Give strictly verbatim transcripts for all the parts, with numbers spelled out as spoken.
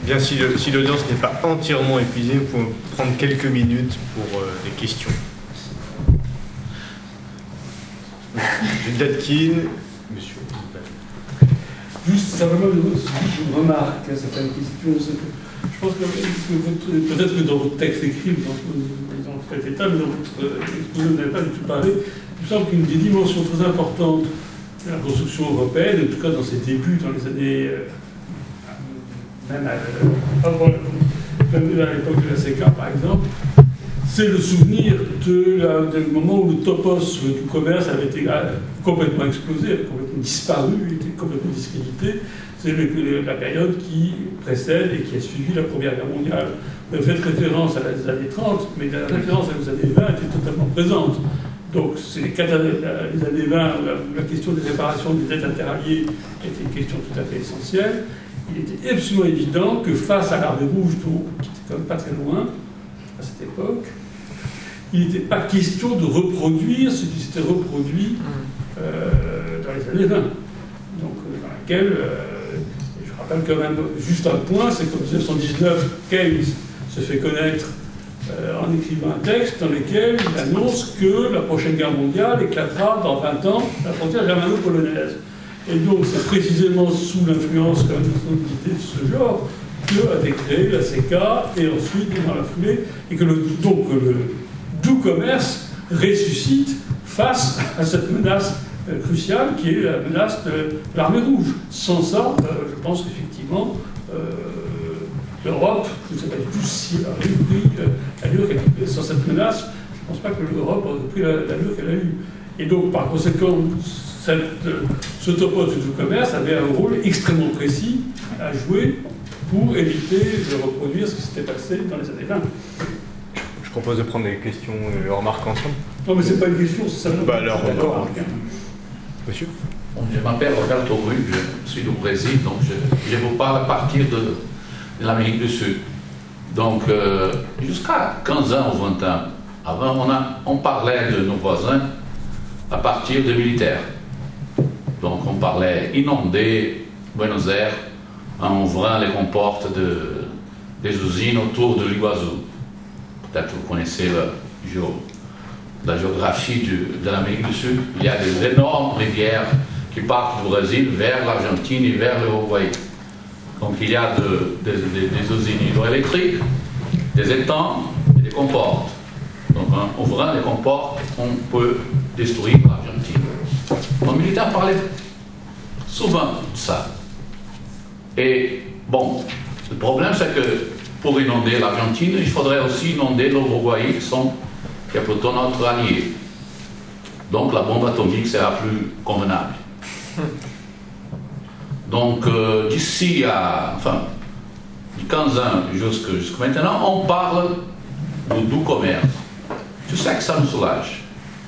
Bien, si, le, si l'audience n'est pas entièrement épuisée, vous pouvez prendre quelques minutes pour euh, des questions. Judadkin, monsieur. Juste simplement, je remarque certaines questions. Je pense que, que peut-être que dans votre texte écrit, vous en, vous en faites état, mais dans votre exposé, vous n'avez pas du tout parlé. Il me semble qu'une des dimensions très importantes de la construction européenne, en tout cas dans ses débuts, dans les années, euh, même à, avant, même à l'époque de la C E C A par exemple, c'est le souvenir de la, du moment où le topos du commerce avait été complètement explosé, avait complètement disparu, était complètement discrédité. C'est la période qui précède et qui a suivi la Première Guerre mondiale. Vous faites référence à les années trente, mais la référence aux années vingt était totalement présente. Donc, c'est les, les années vingt, la, la question des réparations des dettes interalliées était une question tout à fait essentielle. Il était absolument évident que face à l'armée rouge, qui était quand même pas très loin à cette époque, il n'était pas question de reproduire ce qui s'était reproduit euh, dans les années vingt. Donc, euh, dans laquelle, euh, je rappelle quand même juste un point, c'est qu'en mille neuf cent dix-neuf, Keynes se fait connaître euh, en écrivant un texte dans lequel il annonce que la prochaine guerre mondiale éclatera dans vingt ans à la frontière germano-polonaise. Et donc, c'est précisément sous l'influence quand même de ce genre qu'a été créée la C E C A et ensuite dans la foulée, et que le, donc le doux commerce ressuscite face à cette menace euh, cruciale qui est la menace de l'armée rouge. Sans ça, euh, je pense qu'effectivement, euh, l'Europe, je ne sais pas du tout si elle aurait pris euh, l'allure qu'elle a. Sans cette menace, je ne pense pas que l'Europe aurait pris l'allure qu'elle a eue. Et donc, par conséquent, cette, euh, ce topos du doux commerce avait un rôle extrêmement précis à jouer pour éviter de reproduire ce qui s'était passé dans les années vingt. Je propose de prendre des questions et remarques ensemble. Non, mais c'est pas une question, c'est ça. Bah alors, d'accord. Monsieur. Bon, je m'appelle Roberto Rui, je suis du Brésil, donc je, je vous parle à partir de, de l'Amérique du Sud. Donc, euh, jusqu'à quinze ans ou vingt ans, avant, on, a, on parlait de nos voisins à partir de militaires. Donc, on parlait inonder Buenos Aires en ouvrant les comportes de, des usines autour de l'Iguazu. Peut-être vous connaissez le, la géographie du, de l'Amérique du Sud. Il y a des énormes rivières qui partent du Brésil vers l'Argentine et vers l'Uruguay. Donc il y a de, de, de, des usines hydroélectriques, des étangs et des comportes. Donc en ouvrant les comportes, on peut détruire l'Argentine. Les militaires parlaient souvent de ça. Et bon, le problème c'est que pour inonder l'Argentine, il faudrait aussi inonder l'Uruguay, qui, sont, qui est plutôt notre allié. Donc la bombe atomique sera plus convenable. Donc euh, d'ici à, enfin, de quinze ans jusqu'à jusqu'à maintenant, on parle du doux commerce. Tu sais que ça nous soulage.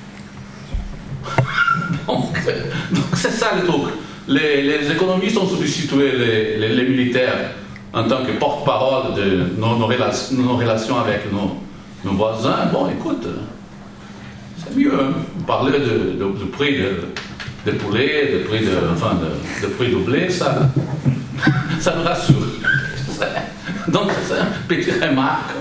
donc, donc c'est ça le truc. Les, les économistes ont substitué les, les, les militaires en tant que porte-parole de nos, nos, relations, nos relations avec nos, nos voisins. Bon, écoute, c'est mieux. Hein. Parler de, de, de prix de, de poulet, de prix de, enfin, de, de prix de blé, ça, ça me rassure. Donc, c'est un petit remarque.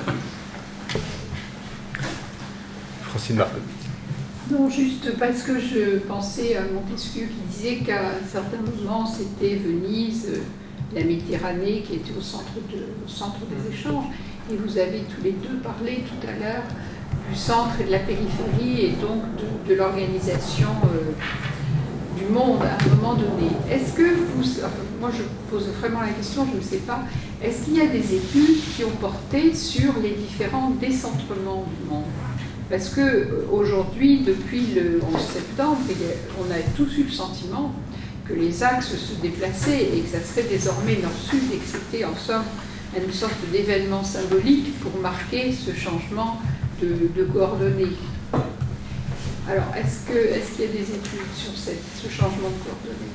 Francine Marc. Non, juste parce que je pensais à Montesquieu qui disait qu'à un certain moment, c'était Venise, la Méditerranée qui était au centre, de, au centre des échanges. Et vous avez tous les deux parlé tout à l'heure du centre et de la périphérie et donc de, de l'organisation euh, du monde à un moment donné. Est-ce que vous... Enfin, moi, je pose vraiment la question, je ne sais pas. Est-ce qu'il y a des études qui ont porté sur les différents décentrements du monde ? Parce qu'aujourd'hui, depuis le onze septembre, on a tous eu le sentiment que les axes se déplaçaient et que ça serait désormais nord-sud et que c'était en somme une sorte d'événement symbolique pour marquer ce changement de, de coordonnées. Alors, est-ce que, est-ce qu'il y a des études sur cette, ce changement de coordonnées?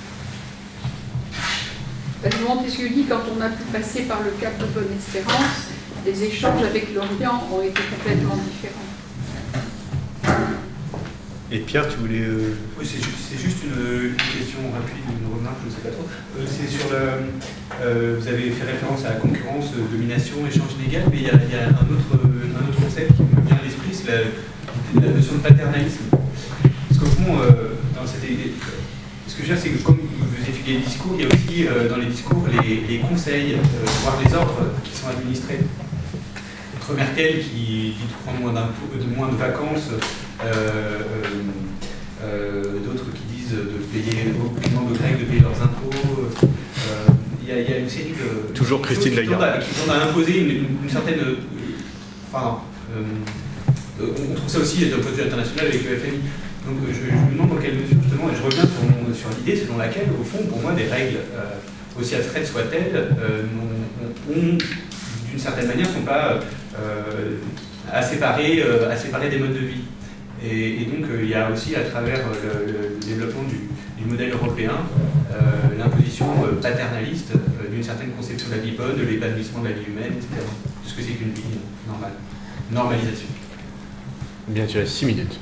Parce que Montesquieu dit quand on a pu passer par le cap de Bonne-Espérance, les échanges avec l'Orient ont été complètement différents. Et Pierre, tu voulais... Euh... Oui, c'est ju juste une, une question rapide, une remarque, je ne sais pas trop. Euh, c'est sur le... Euh, vous avez fait référence à la concurrence, euh, domination, échange inégal, mais il y a, il y a un, autre, un autre concept qui me vient à l'esprit, c'est la, la notion de paternalisme. Parce qu'au fond, euh, dans cette idée, ce que je veux dire, c'est que comme vous étudiez les discours, il y a aussi euh, dans les discours les, les conseils, euh, voire les ordres qui sont administrés. Entre Merkel qui dit de prendre moins, de, moins de vacances, Euh, euh, d'autres qui disent de payer aucunement de Grecs de payer leurs impôts. Il euh, y, y a une série de toujours Christine Lagarde qui tendent à imposer une, une, une certaine. Euh, enfin, euh, on trouve ça aussi d'un point de vue international avec le F M I. Donc je, je me demande dans quelle mesure justement, et je reviens sur, sur l'idée selon laquelle, au fond, pour moi, des règles euh, aussi abstraites soient-elles, euh, d'une certaine manière, ne sont pas euh, à séparer, euh, à séparer des modes de vie. Et, et donc euh, il y a aussi à travers euh, le, le développement du, du modèle européen euh, l'imposition euh, paternaliste euh, d'une certaine conception de la vie bonne, de l'épanouissement de la vie humaine, et cetera. Tout ce que c'est qu'une vie normale. Normalisation. Bien, tu as six minutes.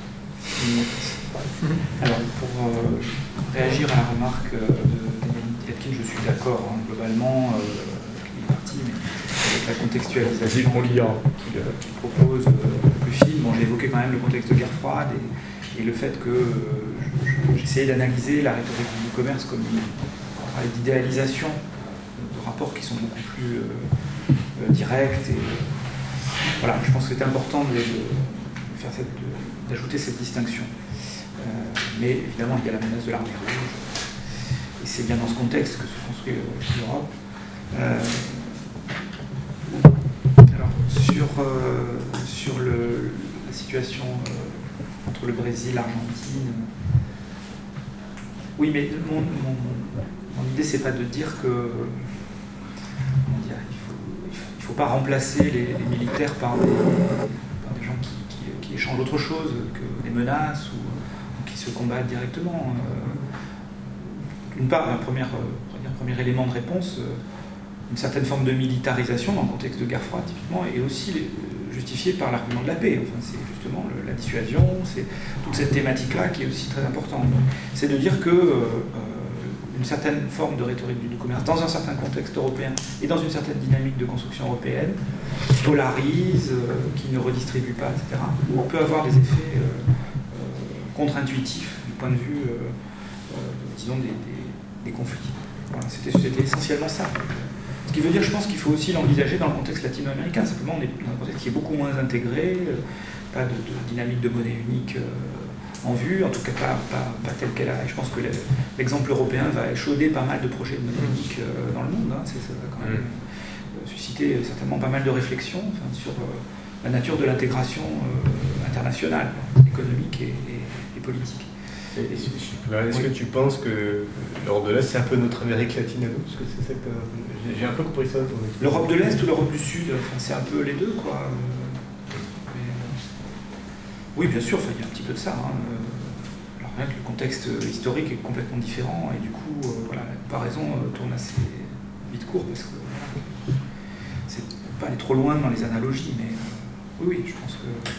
Alors pour euh, réagir à la remarque euh, de Yatkin, je suis d'accord hein, globalement euh, avec les parties, mais avec la contextualisation qu'il qu propose euh, le film. Bon, j'ai évoqué quand même le contexte de guerre froide et, et le fait que euh, j'essayais d'analyser la rhétorique du commerce comme une travail d'idéalisation de rapports qui sont beaucoup plus euh, euh, directs. Et, voilà, je pense que c'est important de, de faire cette, d'ajouter cette distinction. Euh, mais évidemment, il y a la menace de l'armée rouge. Et c'est bien dans ce contexte que se construit l'Europe. Euh, alors, sur, euh, sur le, la situation euh, entre le Brésil et l'Argentine, oui, mais mon, mon, mon idée, c'est pas de dire que comment dire, il faut, il faut pas remplacer les, les militaires par des, par des gens qui, qui, qui échangent autre chose que des menaces ou, ou qui se combattent directement. D'une part, un premier, un premier élément de réponse, une certaine forme de militarisation dans le contexte de guerre froide, typiquement, est aussi justifiée par l'argument de la paix. Enfin, c'est justement le, la dissuasion, c'est toute cette thématique-là qui est aussi très importante. C'est de dire que euh, une certaine forme de rhétorique du commerce, dans un certain contexte européen et dans une certaine dynamique de construction européenne, polarise, euh, qui ne redistribue pas, et cetera, ou peut avoir des effets euh, euh, contre-intuitifs du point de vue, euh, euh, disons, des, des, des conflits. Voilà, c'était essentiellement ça. Ce qui veut dire, je pense qu'il faut aussi l'envisager dans le contexte latino-américain. Simplement, on est dans un contexte qui est beaucoup moins intégré, euh, pas de, de dynamique de monnaie unique euh, en vue, en tout cas pas, pas, pas telle qu'elle a. Et je pense que l'exemple européen va échauder pas mal de projets de monnaie unique euh, dans le monde. Hein. Ça va quand même euh, susciter certainement pas mal de réflexions enfin, sur euh, la nature de l'intégration euh, internationale, économique et, et, et politique. Est-ce que tu penses que l'Europe de l'Est, c'est un peu notre Amérique latine à nous? Parce que c'est cette, euh, j'ai un peu compris ça. L'Europe de l'Est ou l'Europe du Sud, enfin, c'est un peu les deux, quoi. Mais, euh, oui, bien sûr, il y a un petit peu de ça. Hein. Alors, rien que le contexte historique est complètement différent, et du coup, euh, voilà, la comparaison euh, tourne assez vite court, parce que voilà, c'est pas aller trop loin dans les analogies, mais euh, oui, oui, je pense que.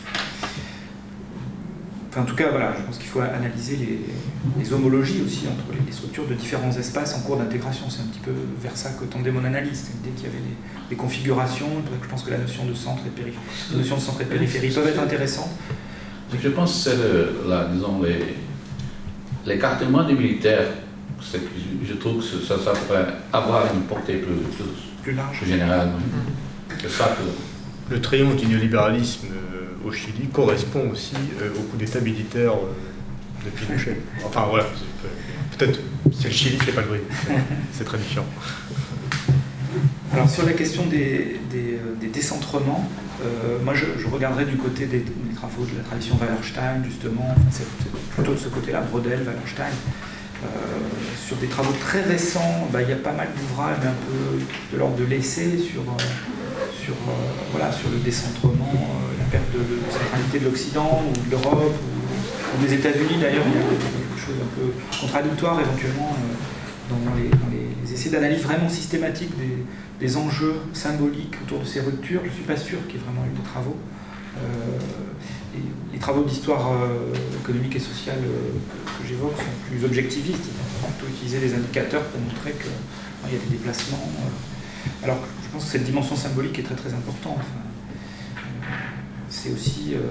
Enfin, en tout cas, voilà, je pense qu'il faut analyser les, les homologies aussi entre les structures de différents espaces en cours d'intégration. C'est un petit peu vers ça que tendait mon analyse. C'est l'idée qu'il y avait des, des configurations. Je pense que la notion de centre et de périphérie, la notion de centre et de périphérie peuvent être intéressantes. Je pense que c'est, là, disons, les, l'écartement des militaires. C'est que je, je trouve que ça, ça pourrait avoir une portée plus, plus, plus large, plus générale. C'est ça que... Le triomphe du néolibéralisme au Chili correspond aussi euh, au coup d'État militaire euh, de Pinochet. Enfin voilà, peut-être c'est le Chili, c'est pas le Brésil. C'est très différent. Alors sur la question des, des, des décentrements, euh, moi je, je regarderais du côté des, des travaux de la tradition Wallerstein, justement, enfin, c'est plutôt de ce côté-là, Brodel, Wallerstein. Euh, sur des travaux très récents, bah, il y a pas mal d'ouvrages un peu de l'ordre de l'essai sur, euh, sur, euh, voilà, sur le décentrement, euh, la perte de, de centralité de l'Occident ou de l'Europe ou, ou des États-Unis. D'ailleurs, il y a quelque chose un peu contradictoire éventuellement euh, dans, les, dans les, les essais d'analyse vraiment systématique des, des enjeux symboliques autour de ces ruptures. Je ne suis pas sûr qu'il y ait vraiment eu des travaux Euh, et les travaux d'histoire euh, économique et sociale euh, que, que j'évoque sont plus objectivistes. On va plutôt utiliser des indicateurs pour montrer qu'il euh, y a des déplacements. Euh. Alors, je pense que cette dimension symbolique est très très importante. Enfin, euh, c'est aussi euh,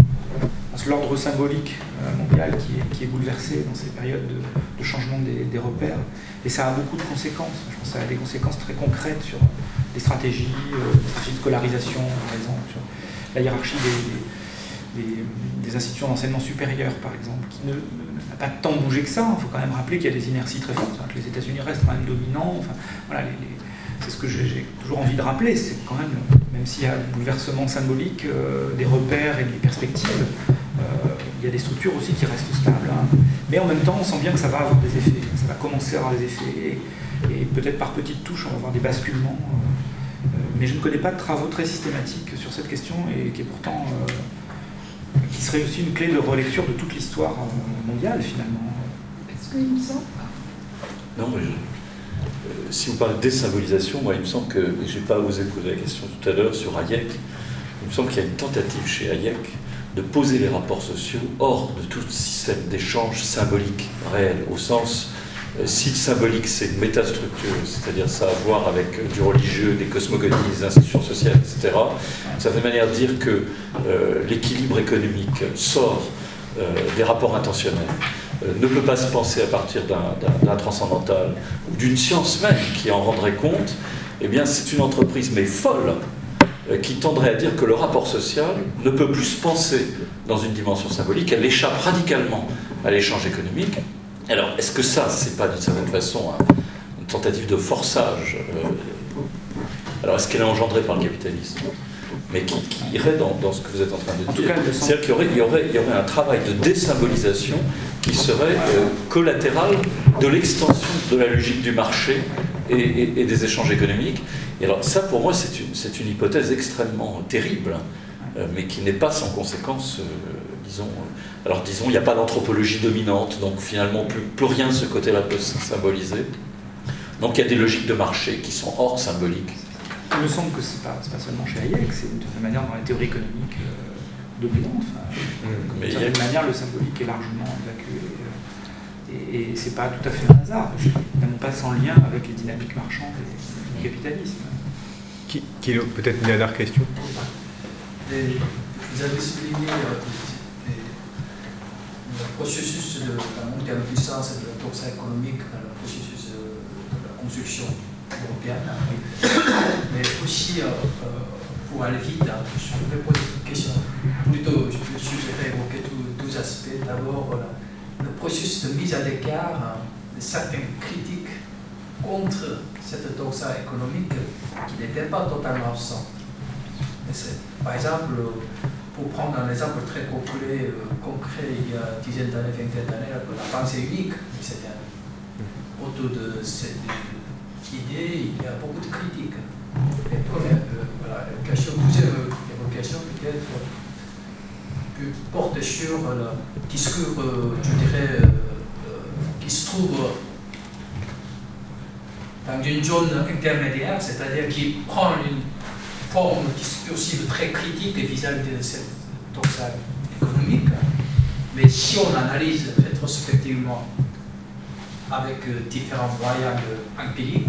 l'ordre symbolique euh, mondial qui est, qui est bouleversé dans ces périodes de, de changement des, des repères. Et ça a beaucoup de conséquences. Je pense que ça a des conséquences très concrètes sur des stratégies, euh, des stratégies de scolarisation, par exemple, sur la hiérarchie des, des, des, des institutions d'enseignement supérieur, par exemple, qui ne, n'a pas tant bougé que ça. Il faut quand même rappeler qu'il y a des inerties très fortes, que les États-Unis restent quand même dominants. Enfin, voilà, les, les, c'est ce que j'ai, j'ai toujours envie de rappeler. C'est quand même, même s'il y a un bouleversement symbolique euh, des repères et des perspectives, euh, il y a des structures aussi qui restent stables. Hein. Mais en même temps, on sent bien que ça va avoir des effets. Ça va commencer à avoir des effets. Et, et peut-être par petites touches, on va avoir des basculements. Euh, euh, mais je ne connais pas de travaux très systématiques sur cette question et qui est pourtant... Euh, qui serait aussi une clé de relecture de toute l'histoire euh, mondiale, finalement. Est-ce qu'il me semble Non, mais je... euh, si vous parlez de désymbolisation, moi, il me semble que, et je n'ai pas osé poser la question tout à l'heure sur Hayek, il me semble qu'il y a une tentative chez Hayek de poser les rapports sociaux hors de tout système d'échange symbolique réel, au sens, euh, si le symbolique c'est une métastructure, c'est-à-dire ça a à voir avec euh, du religieux, des cosmogonies, des institutions sociales, et cetera, ça fait manière de dire que euh, l'équilibre économique sort euh, des rapports intentionnels, euh, ne peut pas se penser à partir d'un, d'un, d'un transcendantal ou d'une science même qui en rendrait compte, eh bien c'est une entreprise mais folle, qui tendrait à dire que le rapport social ne peut plus se penser dans une dimension symbolique, elle échappe radicalement à l'échange économique. Alors, est-ce que ça, c'est pas d'une certaine façon hein, une tentative de forçage euh, alors, est-ce qu'elle est engendrée par le capitalisme, mais qui, qui irait dans, dans ce que vous êtes en train de en dire? Cas, c'est-à-dire qu'il y aurait, il y, aurait, il y aurait un travail de désymbolisation qui serait euh, collatéral de l'extension de la logique du marché et, et, et des échanges économiques. Et alors ça, pour moi, c'est une, c'est une hypothèse extrêmement terrible, euh, mais qui n'est pas sans conséquence, euh, disons... Euh, alors disons, il n'y a pas d'anthropologie dominante, donc finalement, plus, plus rien de ce côté-là peut se symboliser. Donc il y a des logiques de marché qui sont hors symbolique. Il me semble que ce n'est pas, c'est pas seulement chez Hayek, c'est d'une certaine manière dans la théorie économique euh, dominante. Enfin, mmh, d'une certaine a... manière, le symbolique est largement évacué. Euh, et et ce n'est pas tout à fait un hasard, parce qu'il n'est pas sans lien avec les dynamiques marchandes et le capitalisme. Qui, qui peut-être une dernière question. Et vous avez souligné euh, les, le processus de la montée en puissance et de la doxa économique dans le processus de, de la construction européenne. Mais aussi, euh, euh, pour aller vite, hein, je voudrais poser une question. Plutôt, je, je vais évoquer deux aspects. D'abord, euh, le processus de mise à l'écart hein, de certaines critiques contre cette doxa économique qui n'était pas totalement absente. Par exemple, pour prendre un exemple très concret, euh, concret il y a une dizaine d'années, vingtaine d'années, la pensée unique, c'était autour de cette idée, il y a beaucoup de critiques. Et première, euh, voilà, question, deuxième évocation peut-être, que porte sur le discours, euh, je dirais, euh, euh, qui se trouve dans une zone intermédiaire, c'est-à-dire qui prend une forme discursive très critique vis-à-vis de cette doxa économique. Mais si on analyse rétrospectivement avec différentes variables empiriques,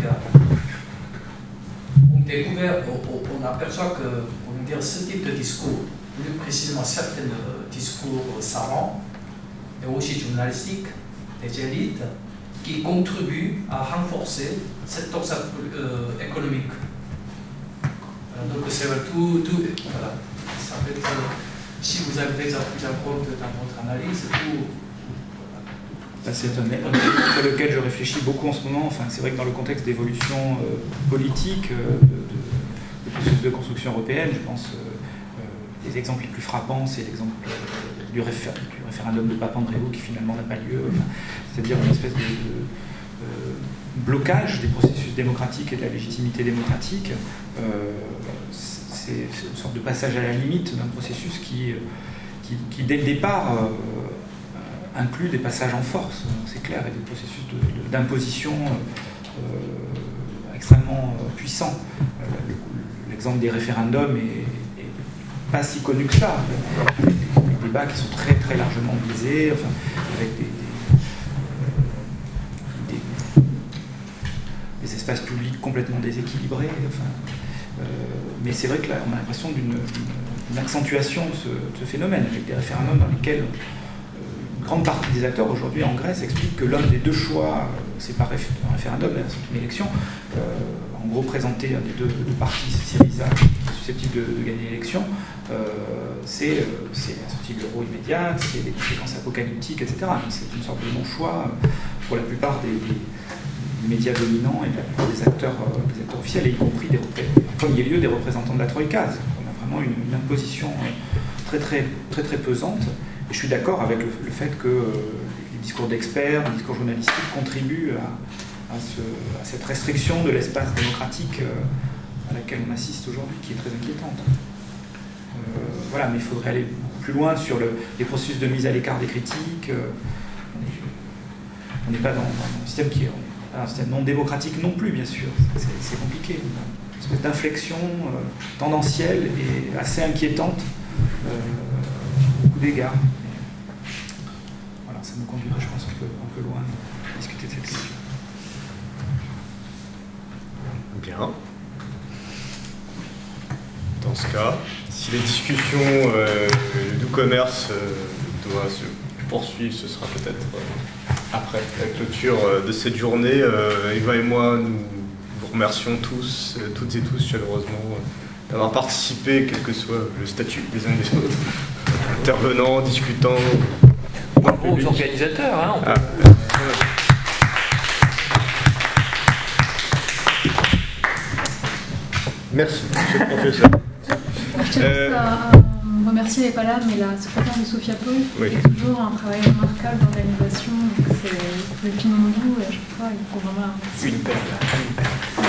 on, découvert, on, on aperçoit que on dire, ce type de discours, plus précisément certains discours savants et aussi journalistiques des élites, qui contribuent à renforcer cette doxa euh, économique. Alors, donc c'est tout, tout voilà. Ça peut être, si vous avez ça pris en compte dans votre analyse, tout. Voilà. C'est un élément sur lequel je réfléchis beaucoup en ce moment. Enfin, c'est vrai que dans le contexte d'évolution euh, politique, euh, de, de, de processus de construction européenne, je pense euh, euh, les exemples les plus frappants, c'est l'exemple euh, du, réfé du référendum de Papandréou qui finalement n'a pas lieu. Enfin, c'est-à-dire une espèce de, de euh, blocage des processus démocratiques et de la légitimité démocratique. Euh, c'est une sorte de passage à la limite d'un processus qui, qui, qui dès le départ, euh, inclut des passages en force, c'est clair, et des processus de, de, d'imposition euh, extrêmement puissants. Euh, L'exemple des référendums est, est pas si connu que ça, avec des, des débats qui sont très très largement biaisés, enfin, avec des, des, des, des espaces publics complètement déséquilibrés. Enfin, euh, mais c'est vrai que là, on a l'impression d'une, d'une accentuation de ce, de ce phénomène, avec des référendums dans lesquels euh, une grande partie des acteurs aujourd'hui en Grèce expliquent que l'un des deux choix, euh, c'est pas réf- un référendum, c'est une élection, euh, en gros présenter un des deux, deux partis, Syriza, qui est susceptible de, de gagner l'élection, euh, c'est, euh, c'est la sortie de l'euro immédiate, c'est des conséquences apocalyptiques, et cetera. C'est une sorte de non-choix euh, pour la plupart des, des, des médias dominants et la plupart des acteurs, euh, des acteurs officiels, et y compris des, en premier lieu des représentants de la Troïka. On a vraiment une, une imposition euh, très, très, très très pesante. Et je suis d'accord avec le, le fait que euh, les discours d'experts, les discours journalistiques contribuent à, à, ce, à cette restriction de l'espace démocratique euh, à laquelle on assiste aujourd'hui, qui est très inquiétante. Euh, voilà, mais il faudrait aller plus loin sur le, les processus de mise à l'écart des critiques. Euh, on n'est pas dans, dans un système qui est un système non démocratique non plus, bien sûr. C'est, c'est compliqué. Une espèce d'inflexion euh, tendancielle et assez inquiétante euh, à beaucoup d'égards. Voilà, ça nous conduirait, je pense, un peu, un peu loin de discuter de cette question. Bien. Dans ce cas, si les discussions euh, du commerce euh, doivent se poursuivre, ce sera peut-être euh, après la clôture euh, de cette journée. Euh, Eva et moi, nous vous remercions tous, euh, toutes et tous chaleureusement euh, d'avoir participé, quel que soit le statut des uns et des autres, intervenants, discutants. Bravo aux organisateurs. Hein, on peut... ah. Merci, monsieur le professeur. Je tiens Euh, à, à remercier, elle n'est pas là, mais la secrétaire de Sophia Paul, qui Oui. fait toujours un travail remarquable d'organisation. Donc c'est le film doux, et à chaque fois, il faut vraiment la remercier. Une perle, une perle.